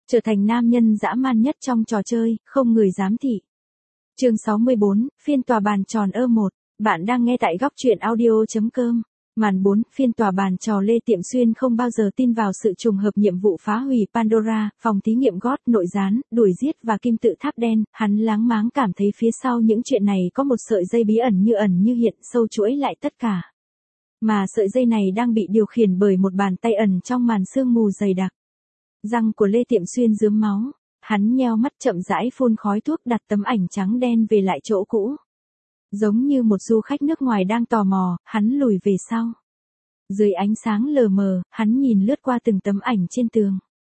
Trở thành nam nhân dã man nhất trong trò chơi, không người dám thị. Chương 64, phiên tòa bàn tròn E1. Bạn đang nghe tại góc truyện audio.com. Màn 4, phiên tòa bàn trò. Lê Tiệm Xuyên không bao giờ tin vào sự trùng hợp nhiệm vụ phá hủy Pandora, phòng thí nghiệm God, nội gián, đuổi giết và kim tự tháp đen. Hắn láng máng cảm thấy phía sau những chuyện này có một sợi dây bí ẩn như hiện, sâu chuỗi lại tất cả. Mà sợi dây này đang bị điều khiển bởi một bàn tay ẩn trong màn sương mù dày đặc. Răng của Lê Tiệm Xuyên rướm máu. Hắn nheo mắt chậm rãi phun khói thuốc, đặt tấm ảnh trắng đen về lại chỗ cũ. Giống như một du khách nước ngoài đang tò mò, hắn lùi về sau. Dưới ánh sáng lờ mờ, hắn nhìn lướt qua từng tấm ảnh trên tường.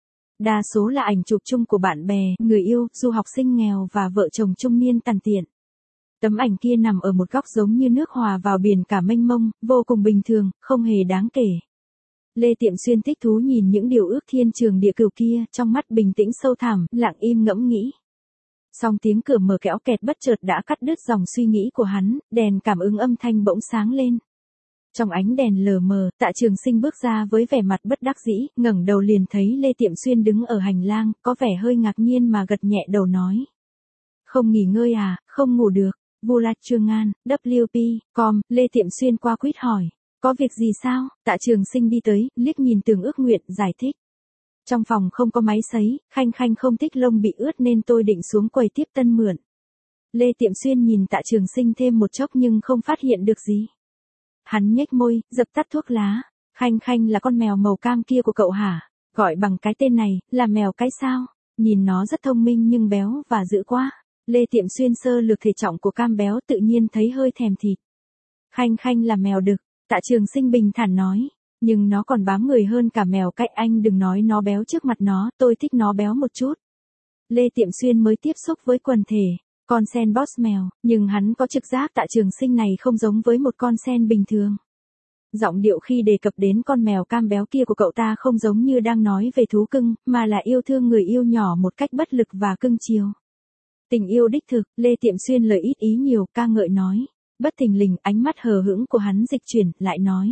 Đa số là ảnh chụp chung của bạn bè, người yêu, du học sinh nghèo và vợ chồng trung niên tàn tiện. Tấm ảnh kia nằm ở một góc giống như nước hòa vào biển cả mênh mông, vô cùng bình thường, không hề đáng kể. Lê Tiệm Xuyên thích thú nhìn những điều ước thiên trường địa cửu kia, trong mắt bình tĩnh sâu thẳm, lặng im ngẫm nghĩ. Song tiếng cửa mở kéo kẹt bất chợt đã cắt đứt dòng suy nghĩ của hắn, đèn cảm ứng âm thanh bỗng sáng lên. Trong ánh đèn lờ mờ, Tạ Trường Sinh bước ra với vẻ mặt bất đắc dĩ, ngẩng đầu liền thấy Lê Tiệm Xuyên đứng ở hành lang, có vẻ hơi ngạc nhiên mà gật nhẹ đầu nói. Không nghỉ ngơi à, không ngủ được. Bulat Trương An, WP.com, Lê Tiệm Xuyên qua quýt hỏi. Có việc gì sao? Tạ Trường Sinh đi tới, liếc nhìn Tường Ước Nguyện, giải thích. Trong phòng không có máy sấy, Khanh Khanh không thích lông bị ướt nên tôi định xuống quầy tiếp tân mượn. Lê Tiệm Xuyên nhìn Tạ Trường Sinh thêm một chốc nhưng không phát hiện được gì. Hắn nhếch môi, dập tắt thuốc lá. Khanh Khanh là con mèo màu cam kia của cậu hả? Gọi bằng cái tên này, là mèo cái sao? Nhìn nó rất thông minh nhưng béo và dữ quá. Lê Tiệm Xuyên sơ lược thể trọng của cam béo, tự nhiên thấy hơi thèm thịt. Khanh Khanh là mèo đực, Tạ Trường Sinh bình thản nói. Nhưng nó còn bám người hơn cả mèo cách, anh đừng nói nó béo trước mặt nó, tôi thích nó béo một chút. Lê Tiệm Xuyên mới tiếp xúc với quần thể con sen boss mèo, nhưng hắn có trực giác Tạ Trường Sinh này không giống với một con sen bình thường. Giọng điệu khi đề cập đến con mèo cam béo kia của cậu ta không giống như đang nói về thú cưng, mà là yêu thương người yêu nhỏ một cách bất lực và cưng chiều. Tình yêu đích thực. Lê Tiệm Xuyên lời ít ý nhiều, ca ngợi nói. Bất thình lình, ánh mắt hờ hững của hắn dịch chuyển, lại nói.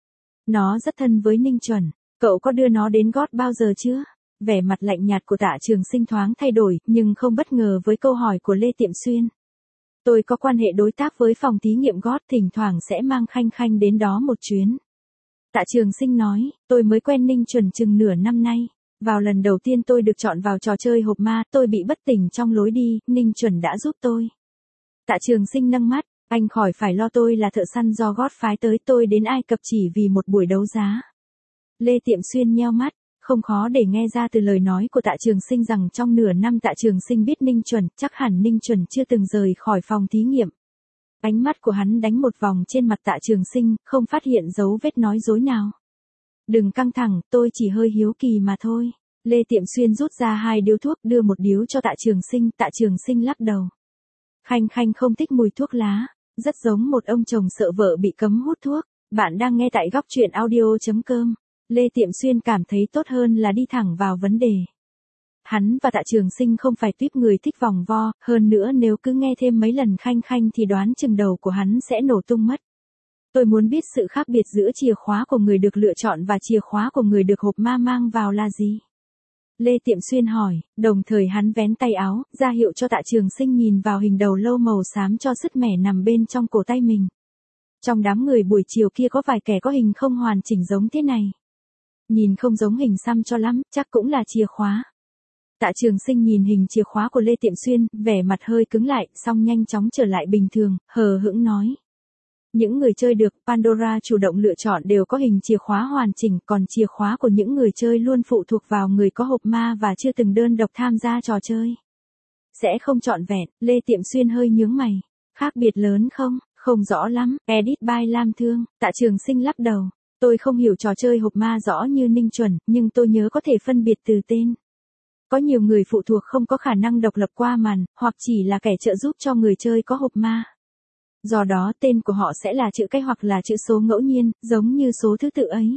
Nó rất thân với Ninh Chuẩn, cậu có đưa nó đến gót bao giờ chưa? Vẻ mặt lạnh nhạt của Tạ Trường Sinh thoáng thay đổi, nhưng không bất ngờ với câu hỏi của Lê Tiệm Xuyên. Tôi có quan hệ đối tác với phòng thí nghiệm gót, thỉnh thoảng sẽ mang Khanh Khanh đến đó một chuyến. Tạ Trường Sinh nói, tôi mới quen Ninh Chuẩn chừng nửa năm nay. Vào lần đầu tiên tôi được chọn vào trò chơi hộp ma, tôi bị bất tỉnh trong lối đi, Ninh Chuẩn đã giúp tôi. Tạ Trường Sinh nâng mắt, anh khỏi phải lo, tôi là thợ săn do gót phái tới, tôi đến Ai Cập chỉ vì một buổi đấu giá. Lê Tiệm Xuyên nheo mắt, không khó để nghe ra từ lời nói của Tạ Trường Sinh rằng trong nửa năm Tạ Trường Sinh biết Ninh Chuẩn, chắc hẳn Ninh Chuẩn chưa từng rời khỏi phòng thí nghiệm. Ánh mắt của hắn đánh một vòng trên mặt Tạ Trường Sinh, không phát hiện dấu vết nói dối nào. Đừng căng thẳng, tôi chỉ hơi hiếu kỳ mà thôi. Lê Tiệm Xuyên rút ra 2 điếu thuốc, đưa một điếu cho Tạ Trường Sinh, Tạ Trường Sinh lắc đầu. Khanh Khanh không thích mùi thuốc lá, rất giống một ông chồng sợ vợ bị cấm hút thuốc. Bạn đang nghe tại góc truyện audio.com. Lê Tiệm Xuyên cảm thấy tốt hơn là đi thẳng vào vấn đề. Hắn và Tạ Trường Sinh không phải tuýp người thích vòng vo, hơn nữa nếu cứ nghe thêm mấy lần Khanh Khanh thì đoán chừng đầu của hắn sẽ nổ tung mất. Tôi muốn biết sự khác biệt giữa chìa khóa của người được lựa chọn và chìa khóa của người được hộp ma mang vào là gì? Lê Tiệm Xuyên hỏi, đồng thời hắn vén tay áo, ra hiệu cho Tạ Trường Sinh nhìn vào hình đầu lâu màu xám cho sứt mẻ nằm bên trong cổ tay mình. Trong đám người buổi chiều kia có vài kẻ có hình không hoàn chỉnh giống thế này. Nhìn không giống hình xăm cho lắm, chắc cũng là chìa khóa. Tạ Trường Sinh nhìn hình chìa khóa của Lê Tiệm Xuyên, vẻ mặt hơi cứng lại, song nhanh chóng trở lại bình thường, hờ hững nói. Những người chơi được Pandora chủ động lựa chọn đều có hình chìa khóa hoàn chỉnh, còn chìa khóa của những người chơi luôn phụ thuộc vào người có hộp ma và chưa từng đơn độc tham gia trò chơi. Sẽ không trọn vẹn. Lê Tiệm Xuyên hơi nhướng mày. Khác biệt lớn không? Không rõ lắm. Edit by Lam Thương. Tạ Trường Sinh lắc đầu. Tôi không hiểu trò chơi hộp ma rõ như Ninh Chuẩn, nhưng tôi nhớ có thể phân biệt từ tên. Có nhiều người phụ thuộc không có khả năng độc lập qua màn, hoặc chỉ là kẻ trợ giúp cho người chơi có hộp ma. Do đó tên của họ sẽ là chữ cái hoặc là chữ số ngẫu nhiên, giống như số thứ tự ấy.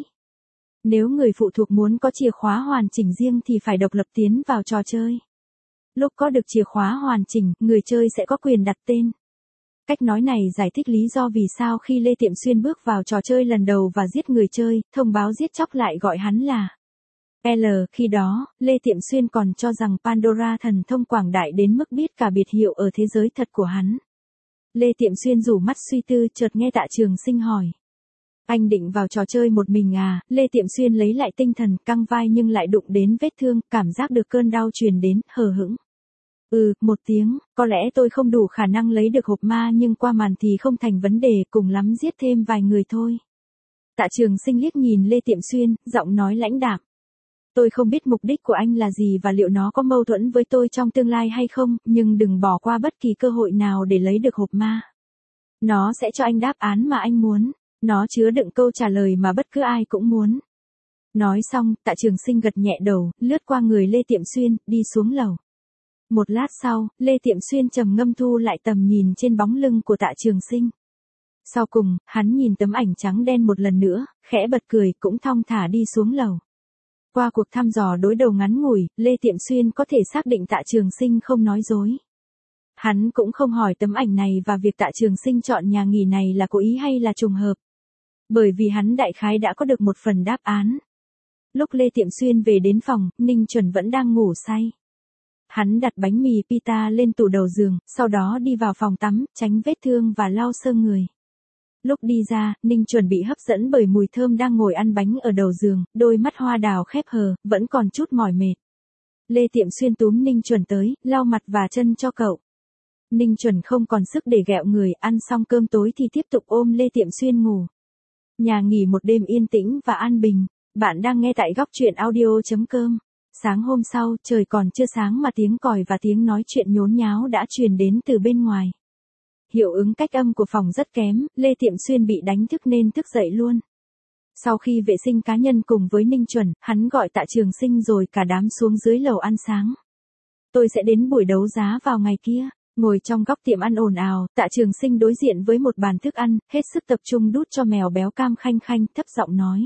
Nếu người phụ thuộc muốn có chìa khóa hoàn chỉnh riêng thì phải độc lập tiến vào trò chơi. Lúc có được chìa khóa hoàn chỉnh, người chơi sẽ có quyền đặt tên. Cách nói này giải thích lý do vì sao khi Lê Tiệm Xuyên bước vào trò chơi lần đầu và giết người chơi, thông báo giết chóc lại gọi hắn là Khi đó, Lê Tiệm Xuyên còn cho rằng Pandora thần thông quảng đại đến mức biết cả biệt hiệu ở thế giới thật của hắn. Lê Tiệm Xuyên rủ mắt suy tư, chợt nghe Tạ Trường Sinh hỏi. Anh định vào trò chơi một mình à? Lê Tiệm Xuyên lấy lại tinh thần, căng vai nhưng lại đụng đến vết thương, cảm giác được cơn đau truyền đến, hờ hững. Một tiếng, có lẽ tôi không đủ khả năng lấy được hộp ma nhưng qua màn thì không thành vấn đề, cùng lắm giết thêm vài người thôi. Tạ Trường Sinh liếc nhìn Lê Tiệm Xuyên, giọng nói lãnh đạm. Tôi không biết mục đích của anh là gì và liệu nó có mâu thuẫn với tôi trong tương lai hay không, nhưng đừng bỏ qua bất kỳ cơ hội nào để lấy được hộp ma. Nó sẽ cho anh đáp án mà anh muốn. Nó chứa đựng câu trả lời mà bất cứ ai cũng muốn. Nói xong, Tạ Trường Sinh gật nhẹ đầu, lướt qua người Lê Tiệm Xuyên, đi xuống lầu. Một lát sau, Lê Tiệm Xuyên trầm ngâm thu lại tầm nhìn trên bóng lưng của Tạ Trường Sinh. Sau cùng, hắn nhìn tấm ảnh trắng đen một lần nữa, khẽ bật cười, cũng thong thả đi xuống lầu. Qua cuộc thăm dò đối đầu ngắn ngủi, Lê Tiệm Xuyên có thể xác định Tạ Trường Sinh không nói dối. Hắn cũng không hỏi tấm ảnh này và việc Tạ Trường Sinh chọn nhà nghỉ này là cố ý hay là trùng hợp. Bởi vì hắn đại khái đã có được một phần đáp án. Lúc Lê Tiệm Xuyên về đến phòng, Ninh Chuẩn vẫn đang ngủ say. Hắn đặt bánh mì pita lên tủ đầu giường, sau đó đi vào phòng tắm, tránh vết thương và lau sơ người. Lúc đi ra, Ninh Chuẩn bị hấp dẫn bởi mùi thơm đang ngồi ăn bánh ở đầu giường, đôi mắt hoa đào khép hờ, vẫn còn chút mỏi mệt. Lê Tiệm Xuyên túm Ninh Chuẩn tới, lau mặt và chân cho cậu. Ninh Chuẩn không còn sức để ghẹo người, ăn xong cơm tối thì tiếp tục ôm Lê Tiệm Xuyên ngủ. Nhà nghỉ một đêm yên tĩnh và an bình. Bạn đang nghe tại góc truyện audio.com. Sáng hôm sau, trời còn chưa sáng mà tiếng còi và tiếng nói chuyện nhốn nháo đã truyền đến từ bên ngoài. Hiệu ứng cách âm của phòng rất kém, Lê Tiệm Xuyên bị đánh thức nên thức dậy luôn. Sau khi vệ sinh cá nhân cùng với Ninh Chuẩn, hắn gọi Tạ Trường Sinh rồi cả đám xuống dưới lầu ăn sáng. Tôi sẽ đến buổi đấu giá vào ngày kia. Ngồi trong góc tiệm ăn ồn ào, Tạ Trường Sinh đối diện với một bàn thức ăn, hết sức tập trung đút cho mèo béo Cam Khanh Khanh, thấp giọng nói.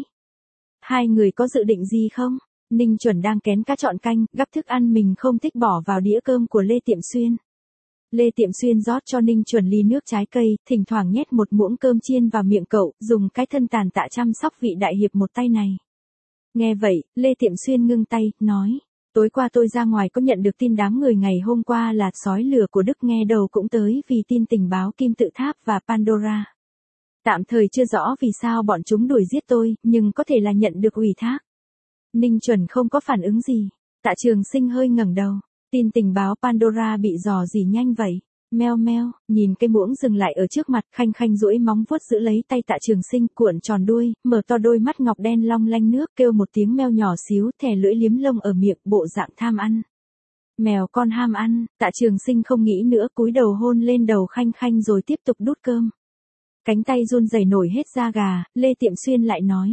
Hai người có dự định gì không? Ninh Chuẩn đang kén cá chọn canh, gắp thức ăn mình không thích bỏ vào đĩa cơm của Lê Tiệm Xuyên. Lê Tiệm Xuyên rót cho Ninh Chuẩn ly nước trái cây, thỉnh thoảng nhét một muỗng cơm chiên vào miệng cậu, dùng cái thân tàn tạ chăm sóc vị đại hiệp một tay này. Nghe vậy, Lê Tiệm Xuyên ngưng tay, nói. Tối qua tôi ra ngoài có nhận được tin đám người ngày hôm qua là sói lửa của Đức nghe đầu cũng tới vì tin tình báo Kim Tự Tháp và Pandora. Tạm thời chưa rõ vì sao bọn chúng đuổi giết tôi, nhưng có thể là nhận được ủy thác. Ninh Chuẩn không có phản ứng gì. Tạ Trường Sinh hơi ngẩng đầu. Tin tình báo Pandora bị dò gì nhanh vậy? Meo meo, nhìn cái muỗng dừng lại ở trước mặt, Khanh Khanh duỗi móng vuốt giữ lấy tay Tạ Trường Sinh, cuộn tròn đuôi, mở to đôi mắt ngọc đen long lanh nước, kêu một tiếng meo nhỏ xíu, thè lưỡi liếm lông ở miệng, bộ dạng tham ăn. Mèo con ham ăn. Tạ Trường Sinh không nghĩ nữa, cúi đầu hôn lên đầu Khanh Khanh rồi tiếp tục đút cơm. Cánh tay run rẩy nổi hết da gà, Lê Tiệm Xuyên lại nói.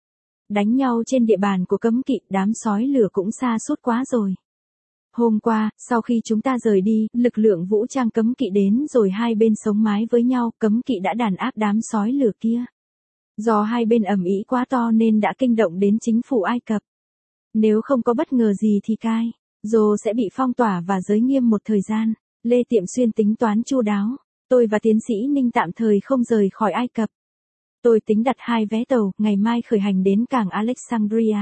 Đánh nhau trên địa bàn của cấm kỵ, đám sói lửa cũng xa suốt quá rồi. Hôm qua, sau khi chúng ta rời đi, lực lượng vũ trang cấm kỵ đến rồi hai bên sống mái với nhau, cấm kỵ đã đàn áp đám sói lửa kia. Do hai bên ầm ĩ quá to nên đã kinh động đến chính phủ Ai Cập. Nếu không có bất ngờ gì thì Cai Rô sẽ bị phong tỏa và giới nghiêm một thời gian. Lê Tiệm Xuyên tính toán chu đáo. Tôi và tiến sĩ Ninh tạm thời không rời khỏi Ai Cập. Tôi tính đặt 2 vé tàu, ngày mai khởi hành đến cảng Alexandria.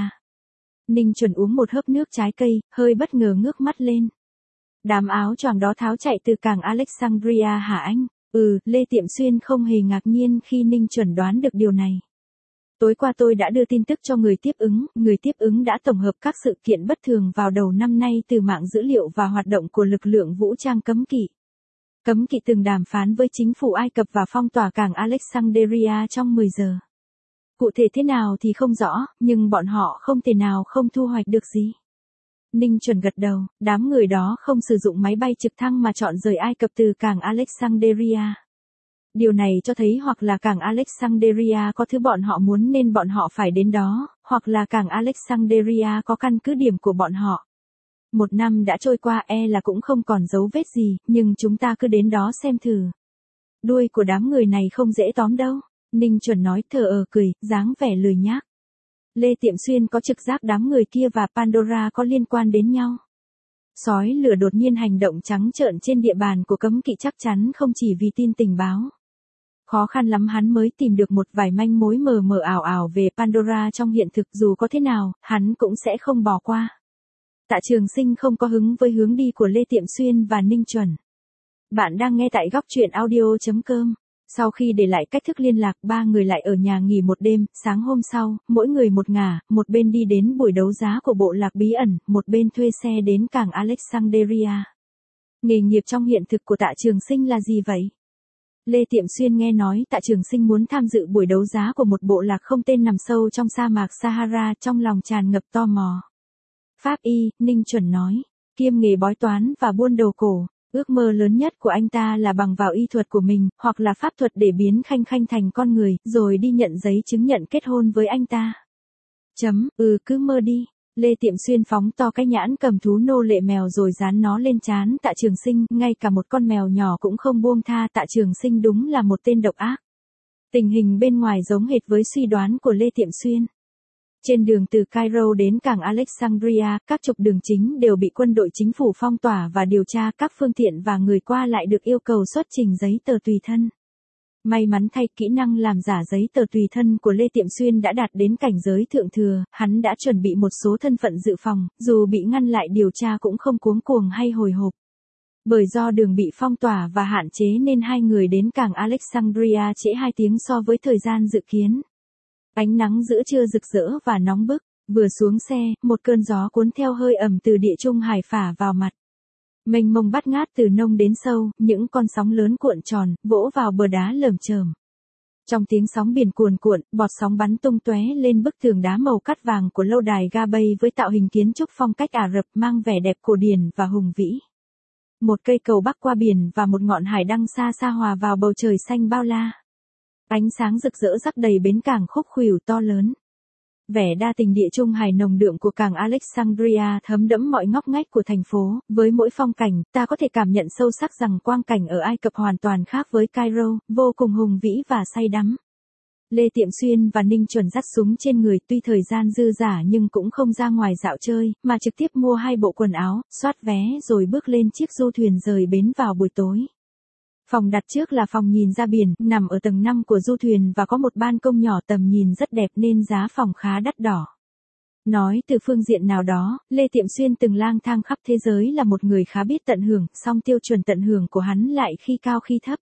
Ninh Chuẩn uống một hớp nước trái cây, hơi bất ngờ ngước mắt lên. Đám áo choàng đó tháo chạy từ cảng Alexandria hả anh? Lê Tiệm Xuyên không hề ngạc nhiên khi Ninh Chuẩn đoán được điều này. Tối qua tôi đã đưa tin tức cho người tiếp ứng đã tổng hợp các sự kiện bất thường vào đầu năm nay từ mạng dữ liệu và hoạt động của lực lượng vũ trang cấm kỵ. Cấm kỵ từng đàm phán với chính phủ Ai Cập và phong tỏa cảng Alexandria trong 10 giờ. Cụ thể thế nào thì không rõ, nhưng bọn họ không thể nào không thu hoạch được gì. Ninh Chuẩn gật đầu, đám người đó không sử dụng máy bay trực thăng mà chọn rời Ai Cập từ cảng Alexandria. Điều này cho thấy hoặc là cảng Alexandria có thứ bọn họ muốn nên bọn họ phải đến đó, hoặc là cảng Alexandria có căn cứ điểm của bọn họ. 1 năm đã trôi qua là cũng không còn dấu vết gì, nhưng chúng ta cứ đến đó xem thử. Đuôi của đám người này không dễ tóm đâu. Ninh Chuẩn nói thờ cười, dáng vẻ lười nhác. Lê Tiệm Xuyên có trực giác đám người kia và Pandora có liên quan đến nhau. Sói lửa đột nhiên hành động trắng trợn trên địa bàn của cấm kỵ chắc chắn không chỉ vì tin tình báo. Khó khăn lắm hắn mới tìm được một vài manh mối mờ mờ ảo ảo về Pandora trong hiện thực, dù có thế nào, hắn cũng sẽ không bỏ qua. Tạ Trường Sinh không có hứng với hướng đi của Lê Tiệm Xuyên và Ninh Chuẩn. Bạn đang nghe tại góc truyện audio.com. Sau khi để lại cách thức liên lạc, ba người lại ở nhà nghỉ một đêm, sáng hôm sau, mỗi người một ngả, một bên đi đến buổi đấu giá của bộ lạc bí ẩn, một bên thuê xe đến cảng Alexandria. Nghề nghiệp trong hiện thực của Tạ Trường Sinh là gì vậy? Lê Tiệm Xuyên nghe nói Tạ Trường Sinh muốn tham dự buổi đấu giá của một bộ lạc không tên nằm sâu trong sa mạc Sahara, trong lòng tràn ngập tò mò. Pháp y, Ninh Chuẩn nói, kiêm nghề bói toán và buôn đồ cổ. Ước mơ lớn nhất của anh ta là bằng vào y thuật của mình, hoặc là pháp thuật để biến Khanh Khanh thành con người, rồi đi nhận giấy chứng nhận kết hôn với anh ta. Cứ mơ đi. Lê Tiệm Xuyên phóng to cái nhãn cầm thú nô lệ mèo rồi dán nó lên trán Tạ Trường Sinh, ngay cả một con mèo nhỏ cũng không buông tha. Tạ Trường Sinh đúng là một tên độc ác. Tình hình bên ngoài giống hệt với suy đoán của Lê Tiệm Xuyên. Trên đường từ Cairo đến cảng Alexandria, các trục đường chính đều bị quân đội chính phủ phong tỏa và điều tra, các phương tiện và người qua lại được yêu cầu xuất trình giấy tờ tùy thân. May mắn thay, kỹ năng làm giả giấy tờ tùy thân của Lê Tiệm Xuyên đã đạt đến cảnh giới thượng thừa, hắn đã chuẩn bị một số thân phận dự phòng, dù bị ngăn lại điều tra cũng không cuống cuồng hay hồi hộp. Bởi do đường bị phong tỏa và hạn chế nên hai người đến cảng Alexandria trễ 2 tiếng so với thời gian dự kiến. Ánh nắng giữa trưa rực rỡ và nóng bức, vừa xuống xe, một cơn gió cuốn theo hơi ẩm từ địa trung hải phả vào mặt. Mênh mông bát ngát từ nông đến sâu, những con sóng lớn cuộn tròn, vỗ vào bờ đá lởm chởm. Trong tiếng sóng biển cuồn cuộn, bọt sóng bắn tung tóe lên bức tường đá màu cát vàng của lâu đài Ga Bay với tạo hình kiến trúc phong cách Ả Rập mang vẻ đẹp cổ điển và hùng vĩ. Một cây cầu bắc qua biển và một ngọn hải đăng xa xa hòa vào bầu trời xanh bao la. Ánh sáng rực rỡ rắc đầy bến cảng khúc khuỷu to lớn. Vẻ đa tình địa trung hải nồng đượm của cảng Alexandria thấm đẫm mọi ngóc ngách của thành phố, với mỗi phong cảnh, ta có thể cảm nhận sâu sắc rằng quang cảnh ở Ai Cập hoàn toàn khác với Cairo, vô cùng hùng vĩ và say đắm. Lê Tiệm Xuyên và Ninh Chuẩn dắt súng trên người, tuy thời gian dư dả nhưng cũng không ra ngoài dạo chơi, mà trực tiếp mua 2 bộ quần áo, soát vé rồi bước lên chiếc du thuyền rời bến vào buổi tối. Phòng đặt trước là phòng nhìn ra biển, nằm ở tầng 5 của du thuyền và có một ban công nhỏ, tầm nhìn rất đẹp nên giá phòng khá đắt đỏ. Nói từ phương diện nào đó, Lê Tiệm Xuyên từng lang thang khắp thế giới là một người khá biết tận hưởng, song tiêu chuẩn tận hưởng của hắn lại khi cao khi thấp.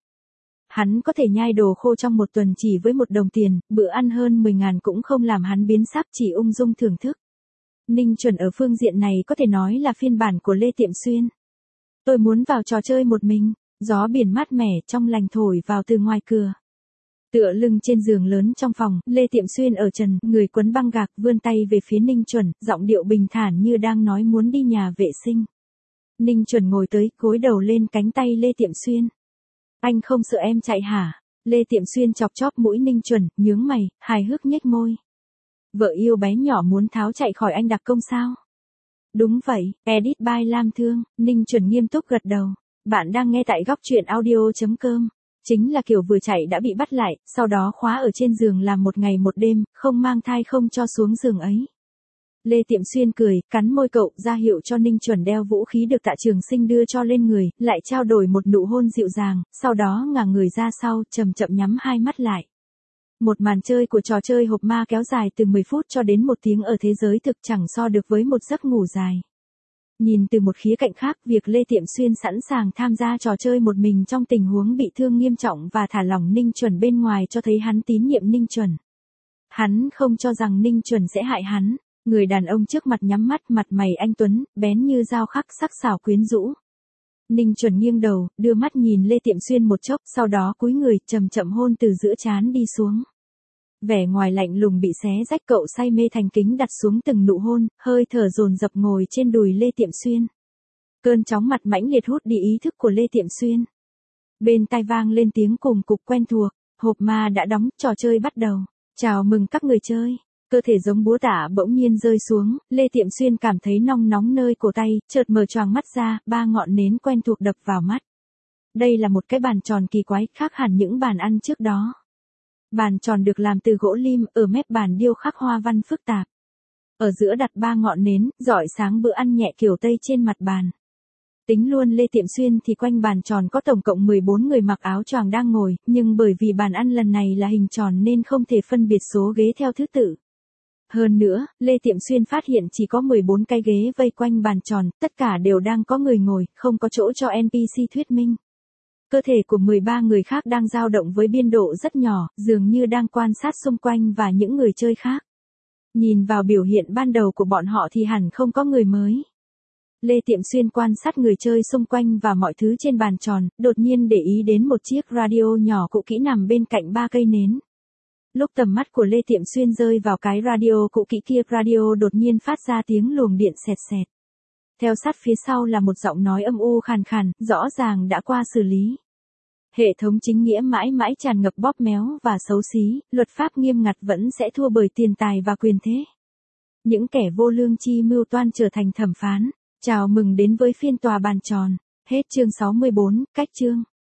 Hắn có thể nhai đồ khô trong một tuần chỉ với 1 đồng tiền, bữa ăn hơn 10.000 cũng không làm hắn biến sắc, chỉ ung dung thưởng thức. Ninh Chuẩn ở phương diện này có thể nói là phiên bản của Lê Tiệm Xuyên. Tôi muốn vào trò chơi một mình. Gió biển mát mẻ trong lành thổi vào từ ngoài cửa. Tựa lưng trên giường lớn trong phòng, Lê Tiệm Xuyên ở trần, người quấn băng gạc, vươn tay về phía Ninh Chuẩn, giọng điệu bình thản như đang nói muốn đi nhà vệ sinh. Ninh Chuẩn ngồi tới, gối đầu lên cánh tay Lê Tiệm Xuyên. Anh không sợ em chạy hả? Lê Tiệm Xuyên chọc chóp mũi Ninh Chuẩn, nhướng mày, hài hước nhếch môi. Vợ yêu bé nhỏ muốn tháo chạy khỏi anh đặc công sao? Đúng vậy, edit by Lam Thương. Ninh Chuẩn nghiêm túc gật đầu. Bạn đang nghe tại góc truyện audio.com. Chính là kiểu vừa chạy đã bị bắt lại, sau đó khóa ở trên giường làm 1 ngày 1 đêm, không mang thai không cho xuống giường ấy. Lê Tiệm Xuyên cười, cắn môi cậu, ra hiệu cho Ninh Chuẩn đeo vũ khí được Tạ Trường Sinh đưa cho lên người, lại trao đổi một nụ hôn dịu dàng, sau đó ngả người ra sau, chậm chậm nhắm hai mắt lại. Một màn chơi của trò chơi hộp ma kéo dài từ 10 phút cho đến 1 tiếng ở thế giới thực, chẳng so được với một giấc ngủ dài. Nhìn từ một khía cạnh khác, việc Lê Tiệm Xuyên sẵn sàng tham gia trò chơi một mình trong tình huống bị thương nghiêm trọng và thả lỏng Ninh Chuẩn bên ngoài cho thấy hắn tín nhiệm Ninh Chuẩn. Hắn không cho rằng Ninh Chuẩn sẽ hại hắn. Người đàn ông trước mặt nhắm mắt, mặt mày anh tuấn, bén như dao khắc, sắc sảo quyến rũ. Ninh Chuẩn nghiêng đầu, đưa mắt nhìn Lê Tiệm Xuyên một chốc, sau đó cúi người, chậm chậm hôn từ giữa trán đi xuống. Vẻ ngoài lạnh lùng bị xé rách, cậu say mê thành kính đặt xuống từng nụ hôn, hơi thở dồn dập ngồi trên đùi Lê Tiệm Xuyên. Cơn chóng mặt mãnh liệt hút đi ý thức của Lê Tiệm Xuyên. Bên tai vang lên tiếng cùng cục quen thuộc, hộp ma đã đóng, trò chơi bắt đầu. Chào mừng các người chơi. Cơ thể giống búa tạ bỗng nhiên rơi xuống, Lê Tiệm Xuyên cảm thấy nong nóng nơi cổ tay, chợt mở choàng mắt ra, 3 ngọn nến quen thuộc đập vào mắt. Đây là một cái bàn tròn kỳ quái, khác hẳn những bàn ăn trước đó. Bàn tròn được làm từ gỗ lim, ở mép bàn điêu khắc hoa văn phức tạp. Ở giữa đặt 3 ngọn nến, rọi sáng bữa ăn nhẹ kiểu Tây trên mặt bàn. Tính luôn Lê Tiệm Xuyên thì quanh bàn tròn có tổng cộng 14 người mặc áo choàng đang ngồi, nhưng bởi vì bàn ăn lần này là hình tròn nên không thể phân biệt số ghế theo thứ tự. Hơn nữa, Lê Tiệm Xuyên phát hiện chỉ có 14 cái ghế vây quanh bàn tròn, tất cả đều đang có người ngồi, không có chỗ cho NPC thuyết minh. Cơ thể của 13 người khác đang dao động với biên độ rất nhỏ, dường như đang quan sát xung quanh và những người chơi khác. Nhìn vào biểu hiện ban đầu của bọn họ thì hẳn không có người mới. Lê Tiệm Xuyên quan sát người chơi xung quanh và mọi thứ trên bàn tròn, đột nhiên để ý đến một chiếc radio nhỏ cũ kỹ nằm bên cạnh 3 cây nến. Lúc tầm mắt của Lê Tiệm Xuyên rơi vào cái radio cũ kỹ kia, radio đột nhiên phát ra tiếng luồng điện xẹt xẹt. Theo sát phía sau là một giọng nói âm u khàn khàn, rõ ràng đã qua xử lý. Hệ thống chính nghĩa mãi mãi tràn ngập bóp méo và xấu xí, luật pháp nghiêm ngặt vẫn sẽ thua bởi tiền tài và quyền thế. Những kẻ vô lương chi mưu toan trở thành thẩm phán. Chào mừng đến với phiên tòa bàn tròn. Hết chương 64, cách chương.